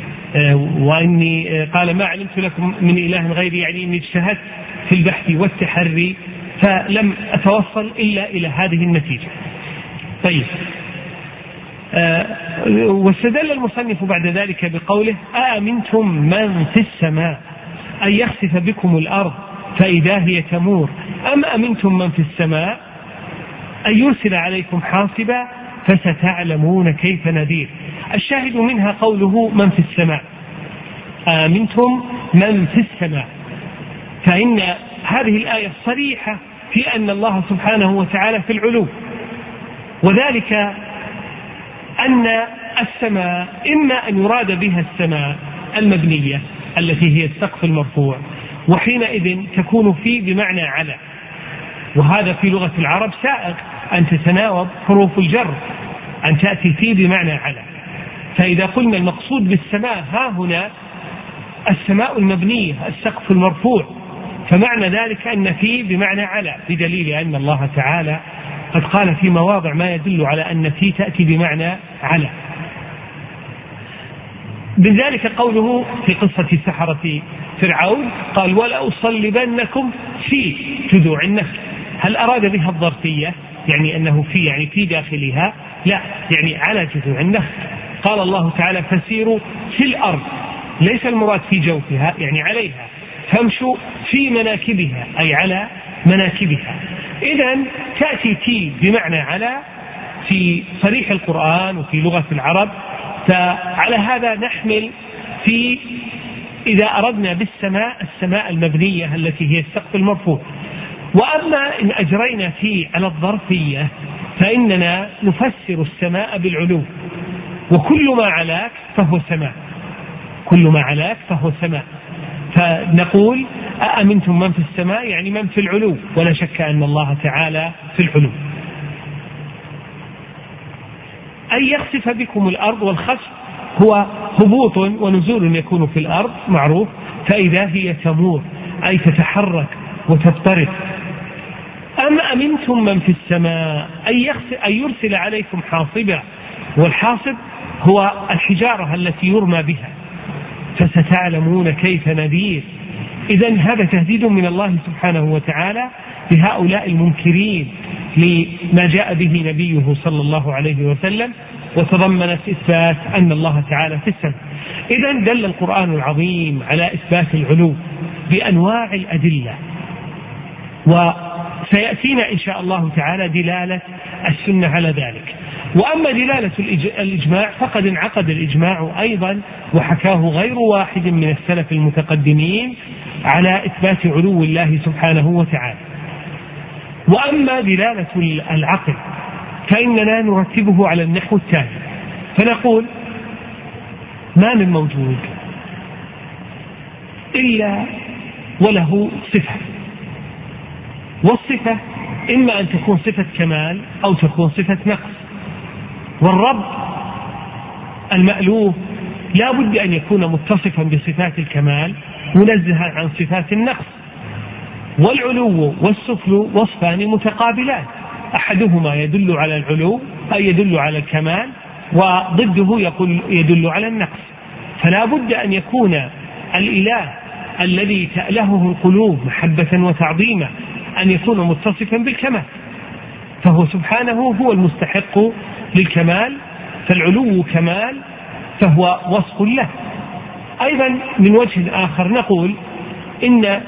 وإني قال ما علمت لكم من إله غيري، يعني إني اجتهدت في البحث والتحري فلم أتوصل إلا إلى هذه النتيجة. طيب آه واستدل المصنف بعد ذلك بقوله أأمنتم من في السماء أن يخسف بكم الأرض فإذا هي تمور أم أمنتم من في السماء أن يرسل عليكم حاصبا فستعلمون كيف نذير. الشاهد منها قوله من في السماء، آمنتم من في السماء، فإن هذه الآية صريحة في أن الله سبحانه وتعالى في العلو، وذلك أن السماء إما أن يراد بها السماء المبنية التي هي السقف المرفوع، وحينئذ تكون في بمعنى على، وهذا في لغة العرب سائق أن تتناوب حروف الجر أن تأتي في بمعنى على. فإذا قلنا المقصود بالسماء ها هنا السماء المبنية السقف المرفوع، فمعنى ذلك أن في بمعنى على، بدليل أن الله تعالى قد قال في مواضع ما يدل على أن في تأتي بمعنى على. بذلك قوله في قصة سحرة فرعون قال ولأصلبنكم في جذوع النخل، هل أراد بها الظرفية يعني أنه في يعني في داخلها؟ لا، يعني على جذوع النخل. قال الله تعالى فسيروا في الأرض، ليس المراد في جوفها يعني عليها، فامشوا في مناكبها أي على مناكبها. إذن تأتي تي بمعنى على في صريح القرآن وفي لغة العرب، فعلى هذا نحمل في إذا أردنا بالسماء السماء المبنية التي هي السقف المرفوع. وأما إن أجرينا في على الظرفية فإننا نفسر السماء بالعلو، وكل ما علاك فهو سماء، كل ما علاك فهو سماء، فنقول أأمنتم من في السماء يعني من في العلو، ولا شك أن الله تعالى في العلو. أن يخسف بكم الأرض، والخسف هو هبوط ونزول يكون في الأرض معروف، فإذا هي تمور أي تتحرك وتضطرب. أم أمنتم من في السماء أن يرسل عليكم حاصبا، والحاصب هو الحجارة التي يرمى بها، فستعلمون كيف نذير. إذن هذا تهديد من الله سبحانه وتعالى بهؤلاء المنكرين لما جاء به نبيه صلى الله عليه وسلم، وتضمنت إثبات أن الله تعالى في السماء. إذن دل القرآن العظيم على إثبات العلو بأنواع الأدلة، وسيأتينا إن شاء الله تعالى دلالة السنة على ذلك. وأما دلالة الإجماع فقد انعقد الإجماع أيضا، وحكاه غير واحد من السلف المتقدمين على إثبات علو الله سبحانه وتعالى. وأما دلالة العقل فإننا نرتبه على النحو التالي، فنقول ما من موجود إلا وله صفة، والصفة إما أن تكون صفة كمال أو تكون صفة نقص، والرب المألوه لا بد أن يكون متصفا بصفات الكمال منزها عن صفات النقص. والعلو والسفل وصفان متقابلان، أحدهما يدل على العلو أي يدل على الكمال، وضده يقول يدل على النقص. فلا بد أن يكون الإله الذي تألهه القلوب محبة وتعظيما أن يكون متصفا بالكمال، فهو سبحانه هو المستحق للكمال، فالعلو كمال فهو وصف له. أيضا من وجه آخر نقول إن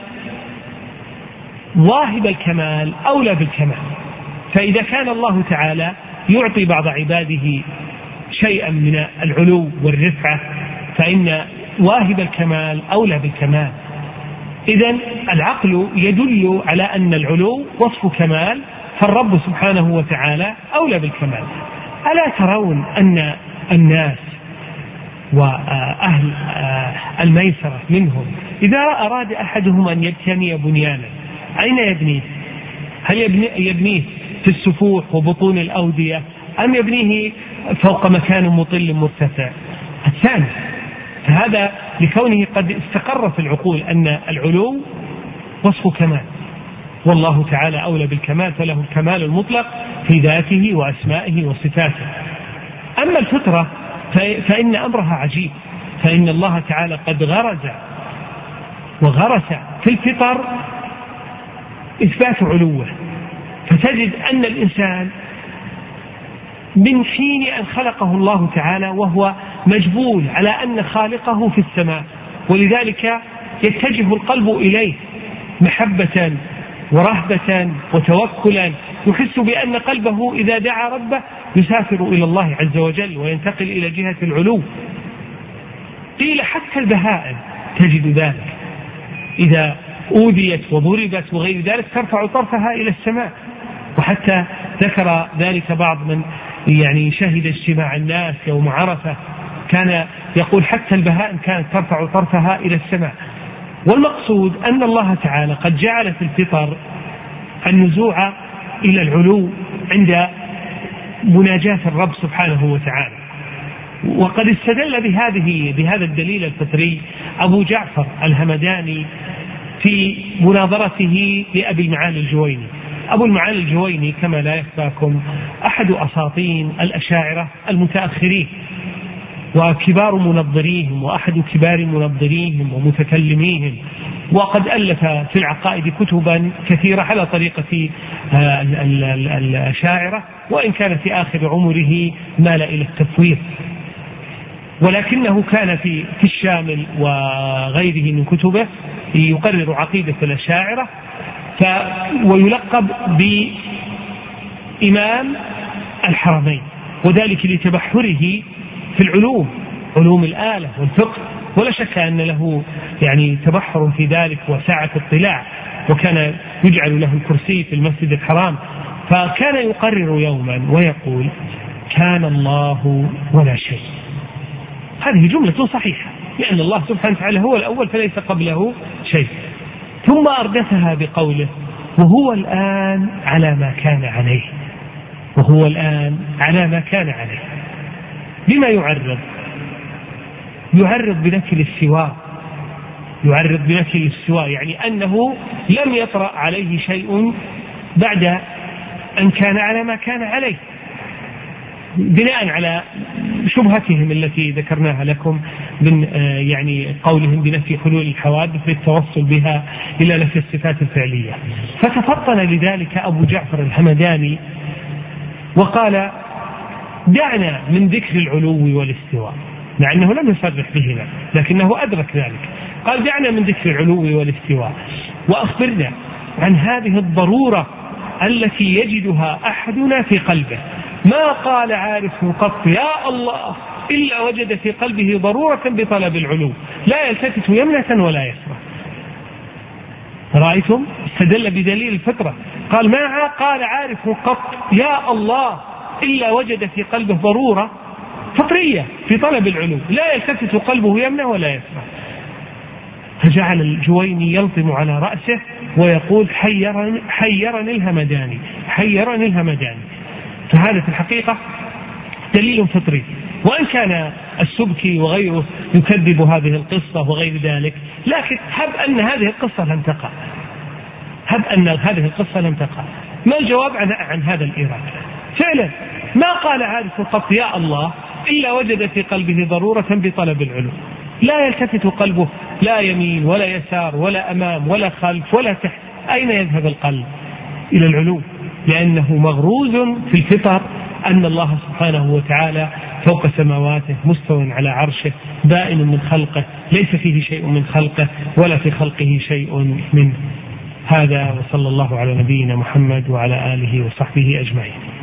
واهب الكمال أولى بالكمال، فإذا كان الله تعالى يعطي بعض عباده شيئا من العلو والرفعة فإن واهب الكمال أولى بالكمال. إذن العقل يدل على أن العلو وصف كمال، فالرب سبحانه وتعالى أولى بالكمال. ألا ترون أن الناس وأهل الميسرة منهم إذا أراد أحدهم أن يبتني بنيانا أين يبنيه؟ هل يبنيه في السفوح وبطون الأودية أم يبنيه فوق مكان مطل مرتفع؟ الثاني. فهذا لكونه قد استقر في العقول أن العلو وصف كمال، والله تعالى أولى بالكمال، فله الكمال المطلق في ذاته وأسمائه وصفاته. أما الفطرة فإن أمرها عجيب، فإن الله تعالى قد غرز وغرس في الفطر إثبات علوه، فتجد أن الإنسان من حين أن خلقه الله تعالى وهو مجبول على أن خالقه في السماء، ولذلك يتجه القلب إليه محبة ورهبة وتوكلا، يحس بأن قلبه إذا دعا ربه يسافر إلى الله عز وجل وينتقل إلى جهة العلو. قيل حتى البهائم تجد ذلك، إذا أوذيت وضربت وغير ذلك ترفع طرفها إلى السماء. وحتى ذكر ذلك بعض من يعني شهد اجتماع الناس يوم عرفة، كان يقول حتى البهائم كانت ترفع طرفها إلى السماء. والمقصود أن الله تعالى قد جعل في الفطر النزوع إلى العلو عند مناجاة الرب سبحانه وتعالى. وقد استدل بهذه بهذا الدليل الفطري أبو جعفر الهمداني في مناظرته لأبي المعالي الجويني. أبو المعالي الجويني كما لا يخفاكم أحد أساطين الأشاعرة المتأخرين وكبار منظريهم وأحد كبار منظريهم ومتكلميهم، وقد ألف في العقائد كتبا كثيرة على طريقة الأشاعرة، وإن كان في آخر عمره مال إلى التفويض، ولكنه كان في في الشامل وغيره من كتبه يقرر عقيدة الأشاعرة، ف ويلقب بإمام الحرمين، وذلك لتبحره في العلوم، علوم الآلة والفقه، ولا شك أن له يعني تبحر في ذلك وسعة اطلاع، وكان يجعل له الكرسي في المسجد الحرام. فكان يقرر يوما ويقول كان الله ولا شيء. هذه جملة صحيحة، لأن الله سبحانه وتعالى هو الأول فليس قبله شيء. ثم أردفها بقوله وهو الآن على ما كان عليه، وهو الآن على ما كان عليه. بما يعرض؟ يعرض بنفي الاستواء، يعرض بنفي الاستواء يعني أنه لم يطرأ عليه شيء بعد أن كان على ما كان عليه، بناء على شبهتهم التي ذكرناها لكم من يعني قولهم بنفي حلول الحوادث للتوصل بها إلى نفي الصفات الفعلية. فتفطن لذلك أبو جعفر الهمداني وقال دعنا من ذكر العلو والاستواء، مع أنه لم يصرح بهما لكنه أدرك ذلك. قال دعنا من ذكر العلو والاستواء وأخبرنا عن هذه الضرورة التي يجدها أحدنا في قلبه. ما قال عارف قط يا الله إلا وجد في قلبه ضرورة بطلب العلو، لا يلتفت يمنة ولا يسرى. رأيتم؟ استدل بدليل الفطرة. قال ما قال عارف قط يا الله إلا وجد في قلبه ضرورة فطرية في طلب العلو، لا يلتفت قلبه يمنة ولا يسرى. فجعل الجويني يلطم على رأسه ويقول حيرني, حيرني الهمداني حيرني الهمداني. فهذا في الحقيقة دليل فطري، وإن كان السبكي وغيره يكذب هذه القصة وغير ذلك، لكن هب أن هذه القصة لم تقع، هب أن هذه القصة لم تقع. ما الجواب عن, عن هذا الإيراد؟ فعلا ما قال عارف قط يا الله إلا وجد في قلبه ضرورة بطلب العلو، لا يلتفت قلبه لا يمين ولا يسار ولا أمام ولا خلف ولا تحت. أين يذهب القلب؟ إلى العلو، لأنه مغروز في الفطر أن الله سبحانه وتعالى فوق سماواته مستوى على عرشه بائن من خلقه، ليس فيه شيء من خلقه ولا في خلقه شيء منه. هذا وصلى الله على نبينا محمد وعلى آله وصحبه أجمعين.